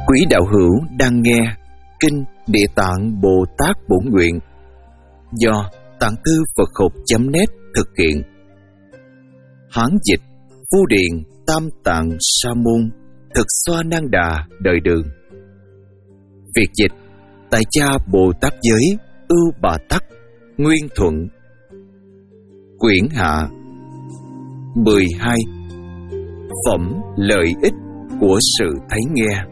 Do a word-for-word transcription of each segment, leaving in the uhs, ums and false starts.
Quý đạo hữu đang nghe Kinh Địa Tạng Bồ Tát Bổn Nguyện do Tạng Thư Phật Học chấm net thực hiện. Hán dịch Phú Điền Tam Tạng Sa Môn Thực Xoa Nan Đà Đời Đường. Việt dịch tại cha Bồ Tát Giới Ưu Bà Tắc Nguyên Thuận. Quyển hạ mười hai. Phẩm lợi ích của sự thấy nghe.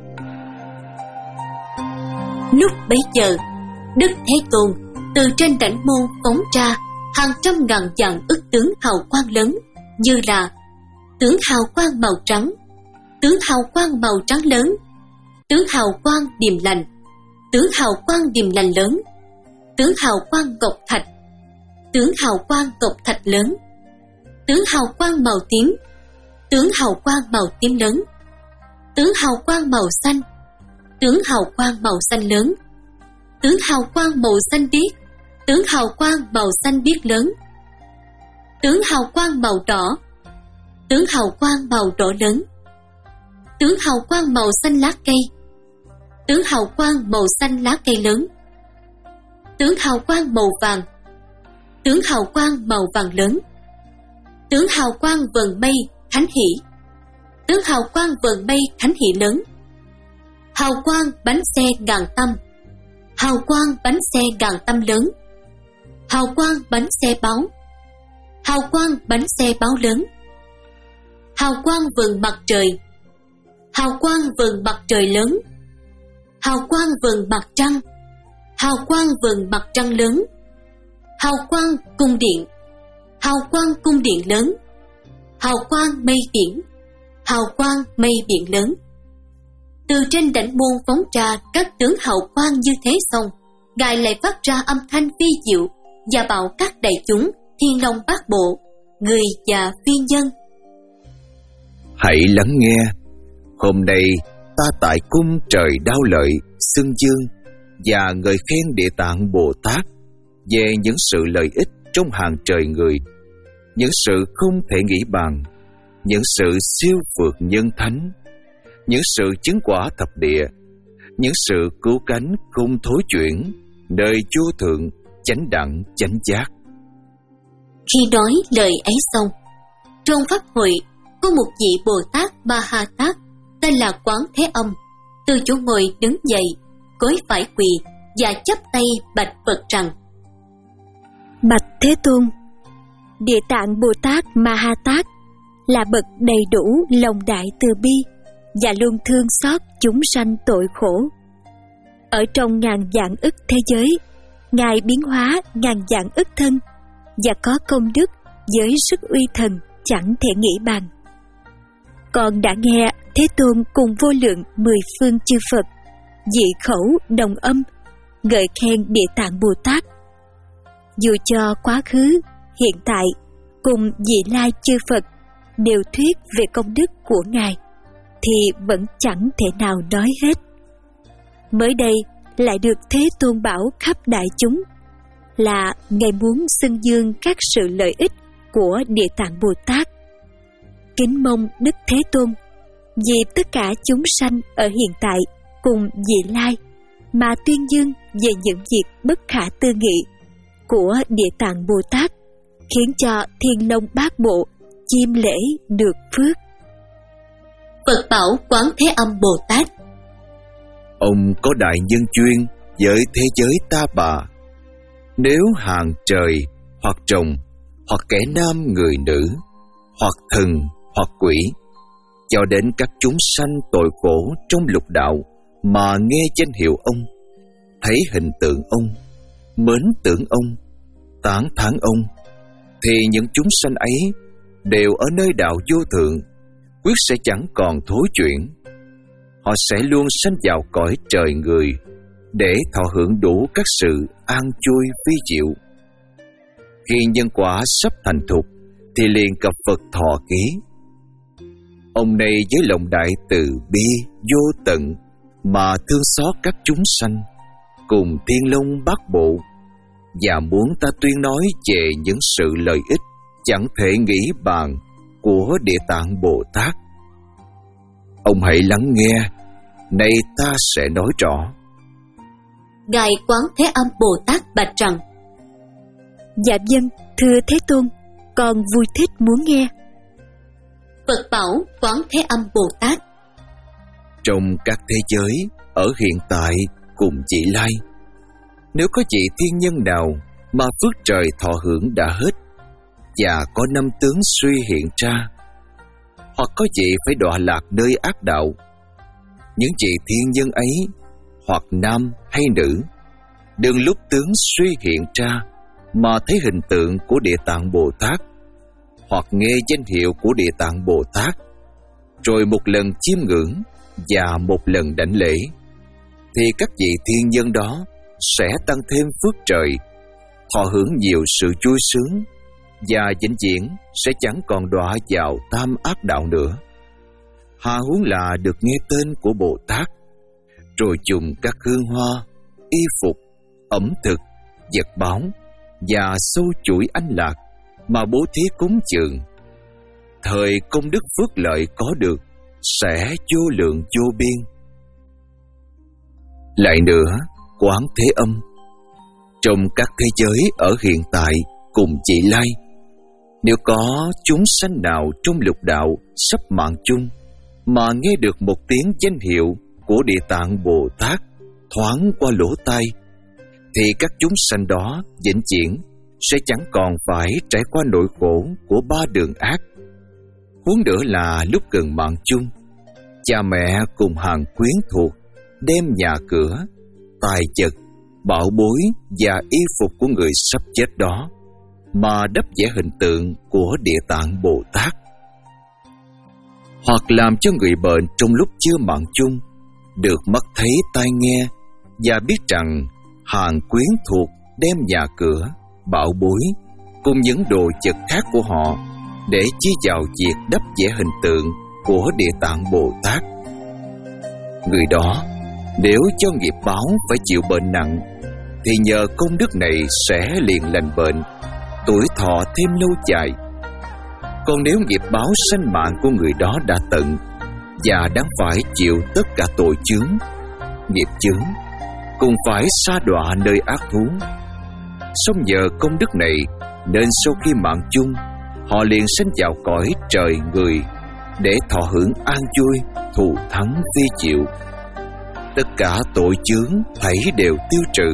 Lúc bấy giờ, Đức Thế Tôn từ trên đảnh môn phóng ra hàng trăm ngàn vạn ức tướng hào quang lớn, như là tướng hào quang màu trắng, tướng hào quang màu trắng lớn, tướng hào quang điềm lành, tướng hào quang điềm lành lớn, tướng hào quang ngọc thạch, tướng hào quang ngọc thạch lớn, tướng hào quang màu tím, tướng hào quang màu tím lớn, tướng hào quang màu xanh, tướng hào quang màu xanh lớn, tướng hào quang màu xanh biếc, tướng hào quang màu xanh biếc lớn, tướng hào quang màu đỏ, tướng hào quang màu đỏ lớn, tướng hào quang màu xanh lá cây, tướng hào quang màu xanh lá cây lớn, tướng hào quang màu vàng, tướng hào quang màu vàng lớn, tướng hào quang vầng mây thánh hỷ, tướng hào quang vầng mây thánh hỷ lớn, hào quang bánh xe ngàn tâm, hào quang bánh xe ngàn tâm lớn, hào quang bánh xe báo, hào quang bánh xe báo lớn, hào quang vầng mặt trời, hào quang vầng mặt trời lớn, hào quang vầng mặt trăng, hào quang vầng mặt trăng lớn, hào quang cung điện, hào quang cung điện lớn, hào quang mây biển, hào quang mây biển lớn. Từ trên đảnh môn phóng ra các tướng hào quang như thế xong, Ngài lại phát ra âm thanh vi diệu và bảo các đại chúng thiên long bát bộ, người và phi nhân: hãy lắng nghe. Hôm nay ta tại cung trời Đao Lợi xưng dương và ngợi khen Địa Tạng Bồ Tát về những sự lợi ích trong hàng trời người, những sự không thể nghĩ bàn, những sự siêu vượt nhân thánh, những sự chứng quả thập địa, những sự cứu cánh không thối chuyển, nơi vô thượng chánh đẳng chánh giác. Khi nói lời ấy xong, trong pháp hội có một vị Bồ Tát Ma Ha Tát tên là Quán Thế Âm từ chỗ ngồi đứng dậy, cúi phải quỳ và chắp tay bạch Phật rằng: Bạch Thế Tôn, Địa Tạng Bồ Tát Ma Ha Tát là bậc đầy đủ lòng đại từ bi và luôn thương xót chúng sanh tội khổ. Ở trong ngàn vạn ức thế giới, Ngài biến hóa ngàn vạn ức thân và có công đức với sức uy thần chẳng thể nghĩ bàn. Con đã nghe Thế Tôn cùng vô lượng mười phương chư Phật dị khẩu đồng âm ngợi khen Địa Tạng Bồ Tát. Dù cho quá khứ, hiện tại cùng vị lai chư Phật đều thuyết về công đức của Ngài thì vẫn chẳng thể nào nói hết. Mới đây lại được Thế Tôn bảo khắp đại chúng là Ngài muốn xưng dương các sự lợi ích của Địa Tạng Bồ Tát. Kính mong Đức Thế Tôn vì tất cả chúng sanh ở hiện tại cùng vị lai mà tuyên dương về những việc bất khả tư nghị của Địa Tạng Bồ Tát, khiến cho thiên long bát bộ chiêm lễ được phước. Phật bảo Quán Thế Âm Bồ Tát: ông có đại nhân duyên với thế giới ta bà. Nếu hàng trời hoặc rồng hoặc kẻ nam người nữ hoặc thần hoặc quỷ, cho đến các chúng sanh tội khổ trong lục đạo mà nghe danh hiệu ông, thấy hình tượng ông, mến tưởng ông, tán thán ông, thì những chúng sanh ấy đều ở nơi đạo vô thượng, quyết sẽ chẳng còn thối chuyển. Họ sẽ luôn sanh vào cõi trời người để thọ hưởng đủ các sự an vui vi diệu. Khi nhân quả sắp thành thục thì liền gặp Phật thọ ký. Ông này với lòng đại từ bi vô tận mà thương xót các chúng sanh cùng thiên long bát bộ, và muốn ta tuyên nói về những sự lợi ích chẳng thể nghĩ bàn của Địa Tạng Bồ Tát. Ông hãy lắng nghe nay ta sẽ nói rõ. Ngài Quán Thế Âm Bồ Tát bạch rằng: Dạ vâng, thưa Thế Tôn, con vui thích muốn nghe. Phật bảo Quán Thế Âm Bồ Tát: Trong các thế giới, ở hiện tại cùng vị lai, nếu có vị thiên nhân nào mà phước trời thọ hưởng đã hết, và có năm tướng suy hiện ra, hoặc có vị phải đọa lạc nơi ác đạo, những vị thiên nhân ấy, hoặc nam hay nữ, đừng lúc tướng suy hiện ra mà thấy hình tượng của Địa Tạng Bồ Tát, hoặc nghe danh hiệu của Địa Tạng Bồ Tát, rồi một lần chiêm ngưỡng và một lần đảnh lễ, thì các vị thiên nhân đó sẽ tăng thêm phước trời, thọ hưởng nhiều sự vui sướng, và vĩnh viễn sẽ chẳng còn đọa vào tam ác đạo nữa. Hà huống là được nghe tên của Bồ Tát, rồi dùng các hương hoa, y phục, ẩm thực, vật báo và sâu chuỗi anh lạc mà bố thí cúng dường. Thời công đức phước lợi có được sẽ vô lượng vô biên. Lại nữa, Quán Thế Âm, trong các thế giới ở hiện tại cùng vị lai, nếu có chúng sanh nào trong lục đạo sắp mạng chung mà nghe được một tiếng danh hiệu của Địa Tạng Bồ Tát thoáng qua lỗ tai, thì các chúng sanh đó vĩnh viễn sẽ chẳng còn phải trải qua nỗi khổ của ba đường ác. Huống nữa là lúc gần mạng chung, cha mẹ cùng hàng quyến thuộc đem nhà cửa, tài vật, bảo bối và y phục của người sắp chết đó mà đắp vẽ hình tượng của Địa Tạng Bồ Tát, hoặc làm cho người bệnh trong lúc chưa mạng chung được mắt thấy tai nghe và biết rằng hàng quyến thuộc đem nhà cửa, bảo bối cùng những đồ vật khác của họ để chi vào việc đắp vẽ hình tượng của Địa Tạng Bồ Tát. Người đó nếu cho nghiệp báo phải chịu bệnh nặng, thì nhờ công đức này sẽ liền lành bệnh, tuổi thọ thêm lâu dài. Còn nếu nghiệp báo sanh mạng của người đó đã tận và đáng phải chịu tất cả tội chướng, nghiệp chướng, cùng phải sa đọa nơi ác thú, song nhờ công đức này nên sau khi mạng chung, họ liền sanh vào cõi trời người để thọ hưởng an vui, thù thắng vi diệu. Tất cả tội chướng thảy đều tiêu trừ.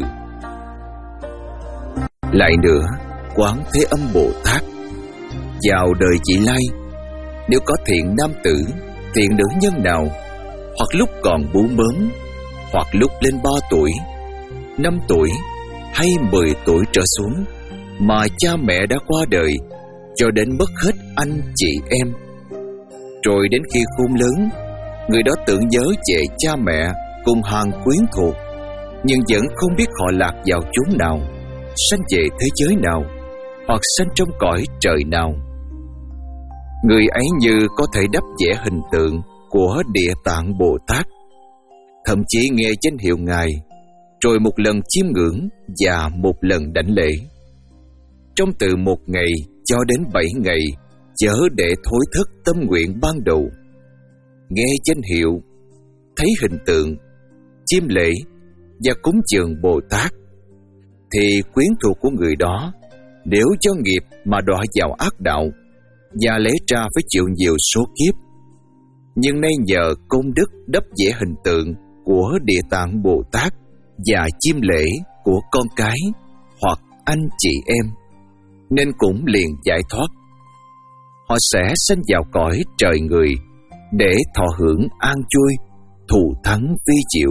Lại nữa, Quán Thế Âm Bồ Tát, vào đời vị lai, nếu có thiện nam tử, thiện nữ nhân nào, hoặc lúc còn bú mớm, hoặc lúc lên ba tuổi, năm tuổi hay mười tuổi trở xuống, mà cha mẹ đã qua đời, cho đến mất hết anh chị em, rồi đến khi khôn lớn, người đó tưởng nhớ về cha mẹ cùng hàng quyến thuộc, nhưng vẫn không biết họ lạc vào chốn nào, sanh về thế giới nào, hoặc sanh trong cõi trời nào. Người ấy như có thể đắp vẽ hình tượng của Địa Tạng Bồ Tát, thậm chí nghe danh hiệu Ngài, rồi một lần chiêm ngưỡng và một lần đảnh lễ. Trong từ một ngày cho đến bảy ngày, chớ để thối thất tâm nguyện ban đầu. Nghe danh hiệu, thấy hình tượng, chiêm lễ và cúng dường Bồ Tát, thì quyến thuộc của người đó nếu do nghiệp mà đọa vào ác đạo và lẽ ra phải chịu nhiều số kiếp, nhưng nay nhờ công đức đắp vẽ hình tượng của Địa Tạng Bồ Tát và chiêm lễ của con cái hoặc anh chị em, nên cũng liền giải thoát. Họ sẽ sanh vào cõi trời người để thọ hưởng an vui, thù thắng vi diệu.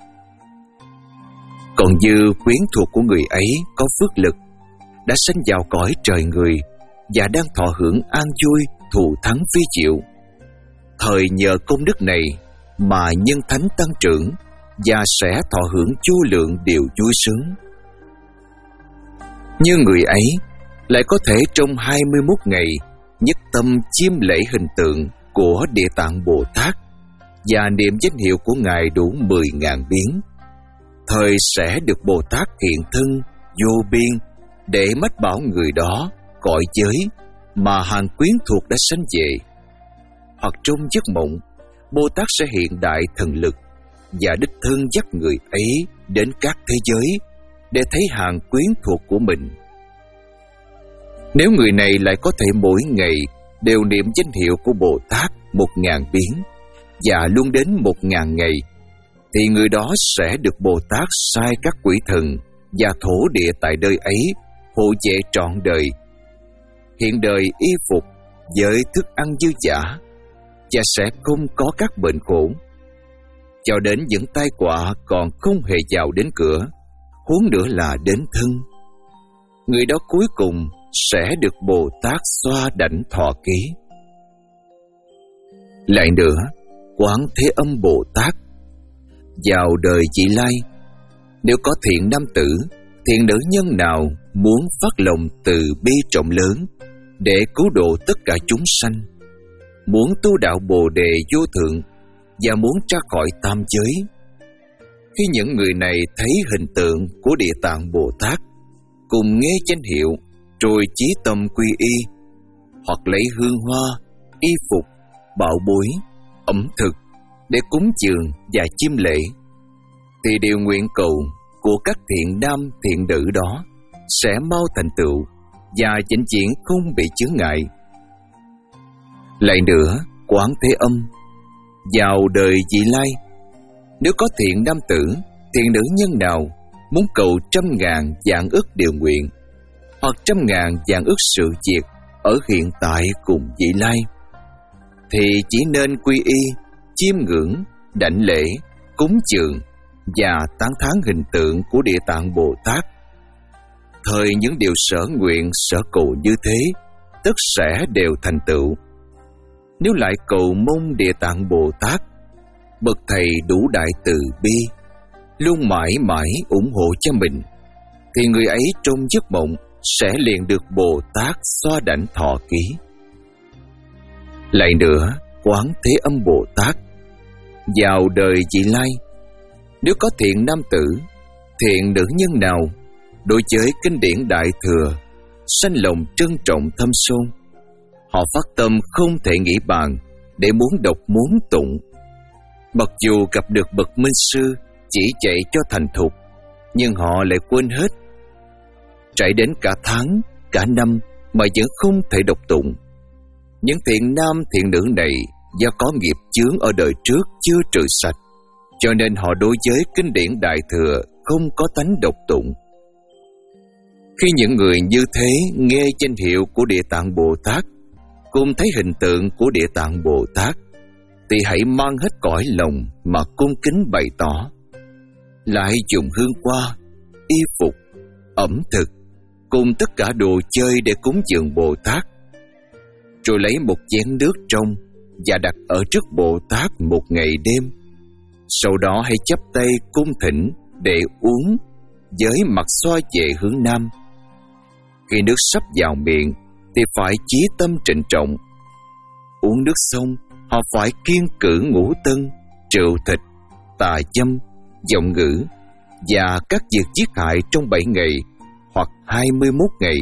Còn như quyến thuộc của người ấy có phước lực, đã sanh vào cõi trời người và đang thọ hưởng an vui, thù thắng vi diệu, thời nhờ công đức này mà nhân thánh tăng trưởng và sẽ thọ hưởng vô lượng điều vui sướng. Như người ấy lại có thể trong hai mươi mốt ngày nhất tâm chiêm lễ hình tượng của Địa Tạng Bồ Tát và niệm danh hiệu của Ngài đủ mười ngàn biến, thời sẽ được Bồ Tát hiện thân vô biên để mách bảo người đó cõi giới mà hàng quyến thuộc đã sanh về. Hoặc trong giấc mộng, Bồ Tát sẽ hiện đại thần lực và đích thân dắt người ấy đến các thế giới để thấy hàng quyến thuộc của mình. Nếu người này lại có thể mỗi ngày đều niệm danh hiệu của Bồ Tát một ngàn biến và luôn đến một ngàn ngày, thì người đó sẽ được Bồ Tát sai các quỷ thần và thổ địa tại nơi ấy hộ vệ trọn đời, hiện đời y phục với thức ăn dư dả, và sẽ không có các bệnh khổ, cho đến những tai họa còn không hề vào đến cửa, huống nữa là đến thân. Người đó cuối cùng sẽ được Bồ Tát xoa đảnh thọ ký. Lại nữa, Quán Thế Âm Bồ Tát vào đời vị lai, nếu có thiện nam tử, thiện nữ nhân nào muốn phát lòng từ bi rộng lớn để cứu độ tất cả chúng sanh, muốn tu đạo Bồ Đề vô thượng và muốn ra khỏi tam giới, khi những người này thấy hình tượng của Địa Tạng Bồ Tát, cùng nghe danh hiệu rồi chí tâm quy y, hoặc lấy hương hoa, y phục, bảo bối, ẩm thực để cúng dường và chiêm lễ, thì điều nguyện cầu của các thiện nam thiện nữ đó sẽ mau thành tựu và vĩnh viễn không bị chướng ngại. Lại nữa, Quán Thế Âm vào đời vị lai, nếu có thiện nam tử, thiện nữ nhân nào muốn cầu trăm ngàn vạn ức điều nguyện, hoặc trăm ngàn vạn ức sự việc ở hiện tại cùng vị lai, thì chỉ nên quy y, chiêm ngưỡng, đảnh lễ, cúng dường và tán thán hình tượng của Địa Tạng Bồ Tát. Thời những điều sở nguyện sở cầu như thế, tất sẽ đều thành tựu. Nếu lại cầu mong Địa Tạng Bồ Tát, bậc thầy đủ đại từ bi, luôn mãi mãi ủng hộ cho mình, thì người ấy trong giấc mộng sẽ liền được Bồ Tát xoa đảnh thọ ký. Lại nữa, Quán Thế Âm Bồ Tát vào đời vị lai, nếu có thiện nam tử, thiện nữ nhân nào đối với kinh điển Đại Thừa sanh lòng trân trọng thâm sâu, họ phát tâm không thể nghĩ bàn để muốn đọc muốn tụng. Mặc dù gặp được bậc minh sư chỉ dạy cho thành thục, nhưng họ lại quên hết. Trải đến cả tháng, cả năm mà vẫn không thể đọc tụng. Những thiện nam thiện nữ này do có nghiệp chướng ở đời trước chưa trừ sạch, cho nên họ đối với kinh điển Đại Thừa không có tánh đọc tụng. Khi những người như thế nghe danh hiệu của Địa Tạng Bồ Tát, cùng thấy hình tượng của Địa Tạng Bồ Tát, thì hãy mang hết cõi lòng mà cung kính bày tỏ, lại dùng hương hoa, y phục, ẩm thực cùng tất cả đồ chơi để cúng dường Bồ Tát, rồi lấy một chén nước trong và đặt ở trước Bồ Tát một ngày đêm. Sau đó hãy chắp tay cung thỉnh để uống với mặt xoa về hướng nam. Khi nước sắp vào miệng thì phải chí tâm trịnh trọng. Uống nước xong, họ phải kiêng cữ ngũ tân, rượu thịt, tà dâm, giọng ngữ và các việc giết hại trong bảy ngày hoặc hai mươi mốt ngày.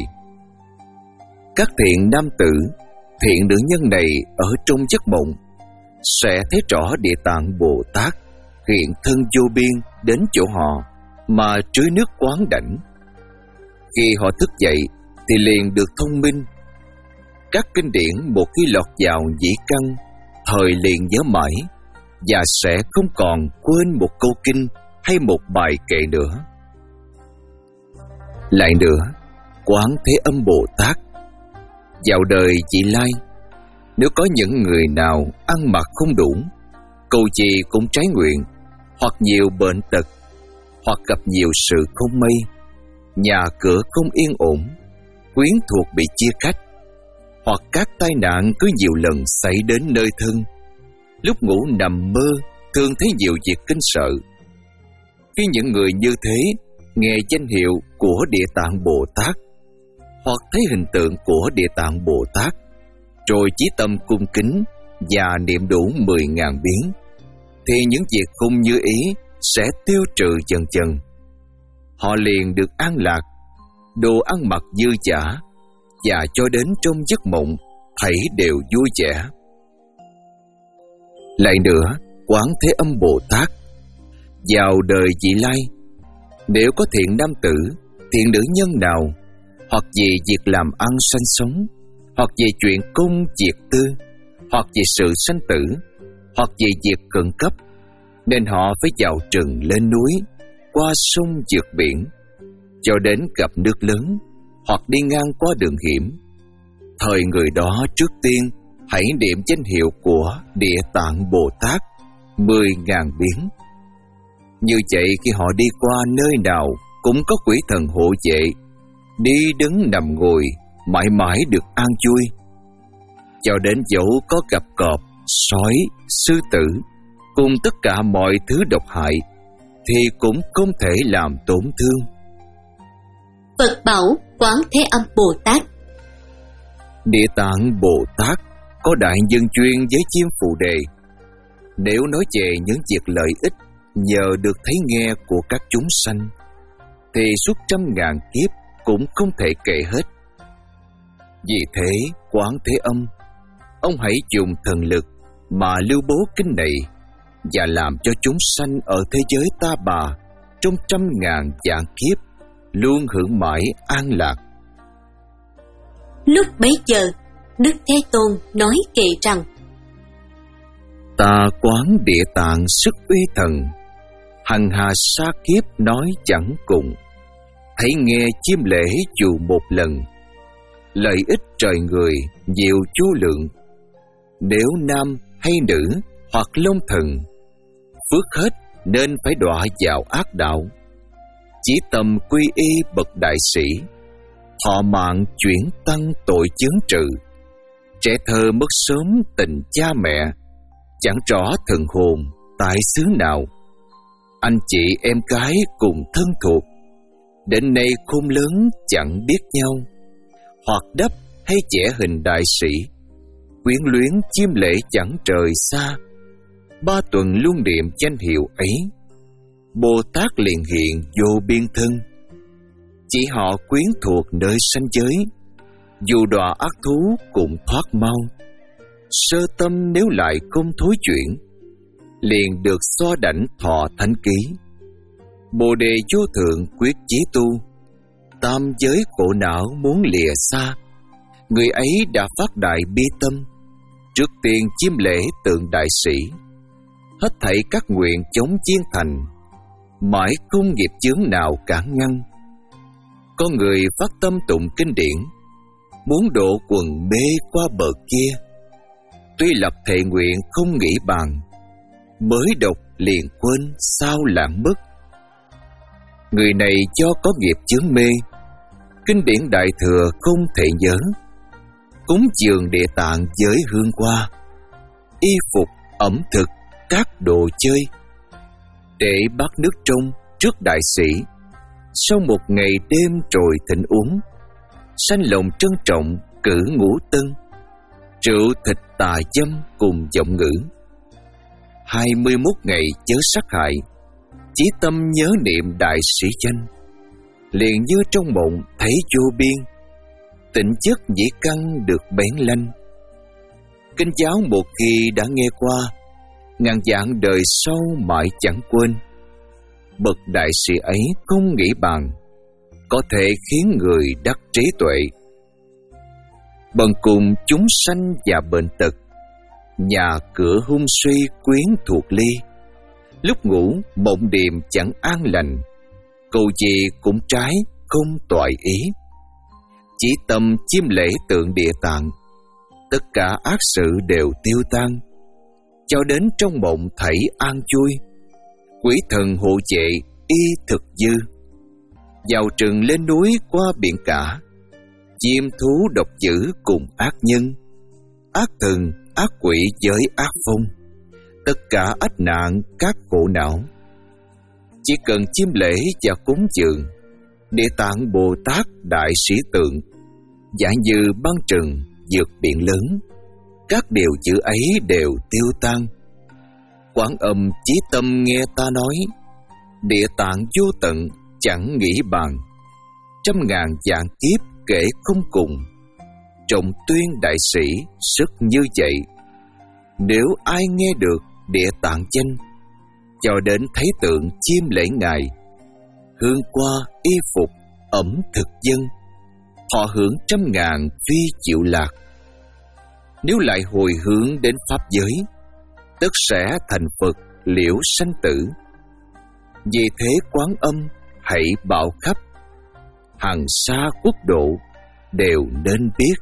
Các thiện nam tử, thiện nữ nhân này ở trong giấc mộng sẽ thấy rõ Địa Tạng Bồ Tát hiện thân vô biên đến chỗ họ mà trưới nước quán đảnh. Khi họ thức dậy thì liền được thông minh. Các kinh điển một khi lọt vào dĩ căn, thời liền nhớ mãi và sẽ không còn quên một câu kinh hay một bài kệ nữa. Lại nữa, Quán Thế Âm Bồ Tát vào đời vị lai, nếu có những người nào ăn mặc không đủ, cầu gì cũng trái nguyện, hoặc nhiều bệnh tật, hoặc gặp nhiều sự không may, nhà cửa không yên ổn, quyến thuộc bị chia cách, hoặc các tai nạn cứ nhiều lần xảy đến nơi thân, lúc ngủ nằm mơ thường thấy nhiều việc kinh sợ. Khi những người như thế nghe danh hiệu của Địa Tạng Bồ Tát, hoặc thấy hình tượng của Địa Tạng Bồ Tát, rồi chí tâm cung kính và niệm đủ mười ngàn biến, thì những việc không như ý sẽ tiêu trừ dần dần. Họ liền được an lạc, đồ ăn mặc dư dả, và cho đến trong giấc mộng thảy đều vui vẻ. Lại nữa, Quán Thế Âm Bồ Tát vào đời vị lai, nếu có thiện nam tử, thiện nữ nhân nào, hoặc vì việc làm ăn sanh sống, hoặc về chuyện công việc tư, hoặc về sự sanh tử, hoặc về việc khẩn cấp, nên họ phải vào rừng lên núi, qua sông vượt biển, cho đến gặp nước lớn, hoặc đi ngang qua đường hiểm. Thời người đó trước tiên hãy niệm danh hiệu của Địa Tạng Bồ Tát mười ngàn biến. Như vậy khi họ đi qua nơi nào cũng có quỷ thần hộ vệ, đi đứng nằm ngồi mãi mãi được an vui. Cho đến dẫu có gặp cọp, sói, sư tử cùng tất cả mọi thứ độc hại thì cũng không thể làm tổn thương. Phật bảo Quán Thế Âm Bồ Tát. Địa Tạng Bồ Tát có đại nhân duyên với chim Phù Đề. Nếu nói về những việc lợi ích nhờ được thấy nghe của các chúng sanh thì suốt trăm ngàn kiếp cũng không thể kể hết. Vì thế, Quán Thế Âm, ông hãy dùng thần lực mà lưu bố kinh này và làm cho chúng sanh ở thế giới ta bà trong trăm ngàn vạn kiếp luôn hưởng mãi an lạc. Lúc bấy giờ, Đức Thế Tôn nói kệ rằng: Ta quán Địa Tạng sức uy thần, hằng hà sa kiếp nói chẳng cùng. Thấy nghe chiêm lễ dù một lần, lợi ích trời người nhiều chu lượng. Nếu nam hay nữ hoặc long thần, phước hết nên phải đọa vào ác đạo. Chỉ tầm quy y bậc đại sĩ, thọ mạng chuyển tăng tội chướng trừ. Trẻ thơ mất sớm tình cha mẹ, chẳng rõ thần hồn tại xứ nào. Anh chị em gái cùng thân thuộc, đến nay khôn lớn chẳng biết nhau. Hoặc đắp hay vẽ hình đại sĩ, quyến luyến chiêm lễ chẳng trời xa. Ba tuần luôn niệm danh hiệu ấy, Bồ Tát liền hiện vô biên thân. Chỉ họ quyến thuộc nơi sanh giới, dù đọa ác thú cũng thoát mau. Sơ tâm nếu lại không thối chuyển, liền được so đảnh thọ thánh ký. Bồ đề vô thượng quyết chí tu, tam giới khổ não muốn lìa xa. Người ấy đã phát đại bi tâm, trước tiên chiêm lễ tượng đại sĩ. Hết thảy các nguyện chống chiến thành, mãi không nghiệp chướng nào cản ngăn. Có người phát tâm tụng kinh điển, muốn độ quần mê qua bờ kia. Tuy lập thệ nguyện không nghĩ bàn, mới đọc liền quên sao lãng mất. Người này do có nghiệp chướng mê, kinh điển đại thừa không thể nhớ. Cúng dường Địa Tạng với hương hoa, y phục, ẩm thực, các đồ chơi, để bát nước trong trước đại sĩ. Sau một ngày đêm rồi thịnh uống, sanh lòng trân trọng cử ngũ tân, rượu thịt tà dâm cùng giọng ngữ. Hai mươi mốt ngày chớ sát hại, chỉ tâm nhớ niệm đại sĩ danh. Liền như trong mộng thấy vô biên, tỉnh chất dĩ căn được bén lanh. Kinh giáo một khi đã nghe qua, ngàn vạn đời sau mãi chẳng quên. Bậc đại sĩ ấy không nghĩ bàn, có thể khiến người đắc trí tuệ. Bần cùng chúng sanh và bệnh tật, nhà cửa hung suy quyến thuộc ly. Lúc ngủ mộng điềm chẳng an lành, cầu gì cũng trái không toại ý. Chỉ tâm chiêm lễ tượng Địa Tạng, tất cả ác sự đều tiêu tan. Cho đến trong mộng thảy an vui, quỷ thần hộ vệ y thực dư. Vào rừng lên núi qua biển cả, chim thú độc dữ cùng ác nhân, ác thần, ác quỷ với ác phong, tất cả ách nạn các khổ não. Chỉ cần chiêm lễ và cúng dường Địa Tạng Bồ Tát đại sĩ tượng, giả như băng trừng vượt biển lớn, các điều chữ ấy đều tiêu tan. Quán Âm chí tâm nghe ta nói, Địa Tạng vô tận chẳng nghĩ bàn. Trăm ngàn vạn kiếp kể không cùng, trọng tuyên đại sĩ sức như vậy. Nếu ai nghe được Địa Tạng danh, cho đến thấy tượng chiêm lễ Ngài, hương qua y phục, ẩm thực dân, họ hưởng trăm ngàn phi chịu lạc. Nếu lại hồi hướng đến pháp giới, tất sẽ thành Phật liễu sanh tử. Vì thế Quán Âm hãy bảo khắp, hàng xa quốc độ đều nên biết.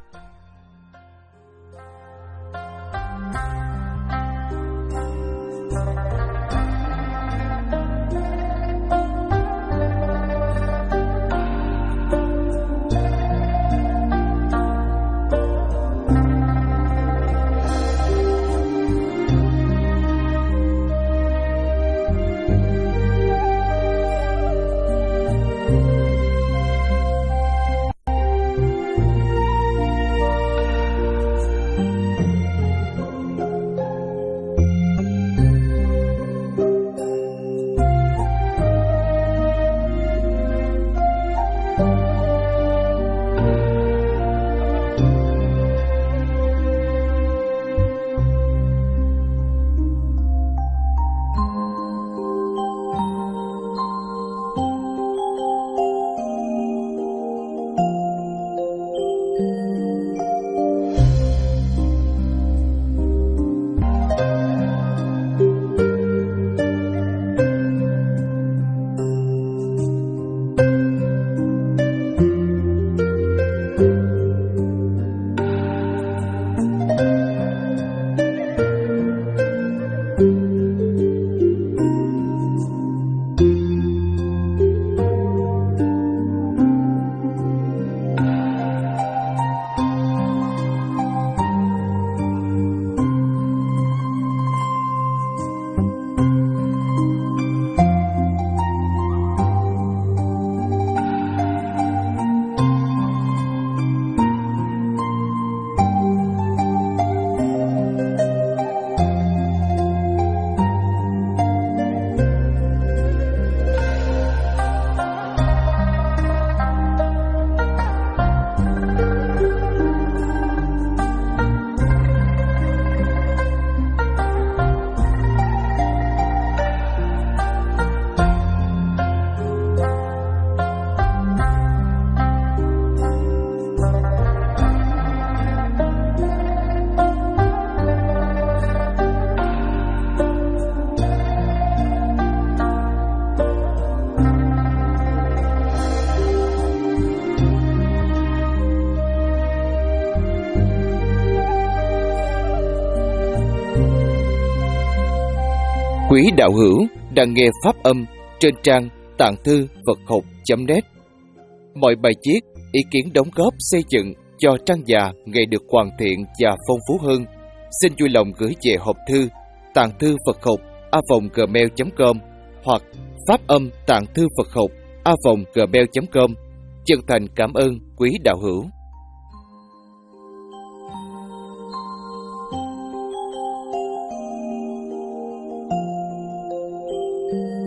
Quý đạo hữu đang nghe pháp âm trên trang tạng thư Phật học chấm net. Mọi bài viết, ý kiến đóng góp xây dựng cho trang già ngày được hoàn thiện và phong phú hơn, xin vui lòng gửi về hộp thư tạng thư Phật học a vòng gmail chấm com hoặc pháp âm tạng thư Phật học a vòng gmail chấm com. Chân thành cảm ơn quý đạo hữu. Thank you.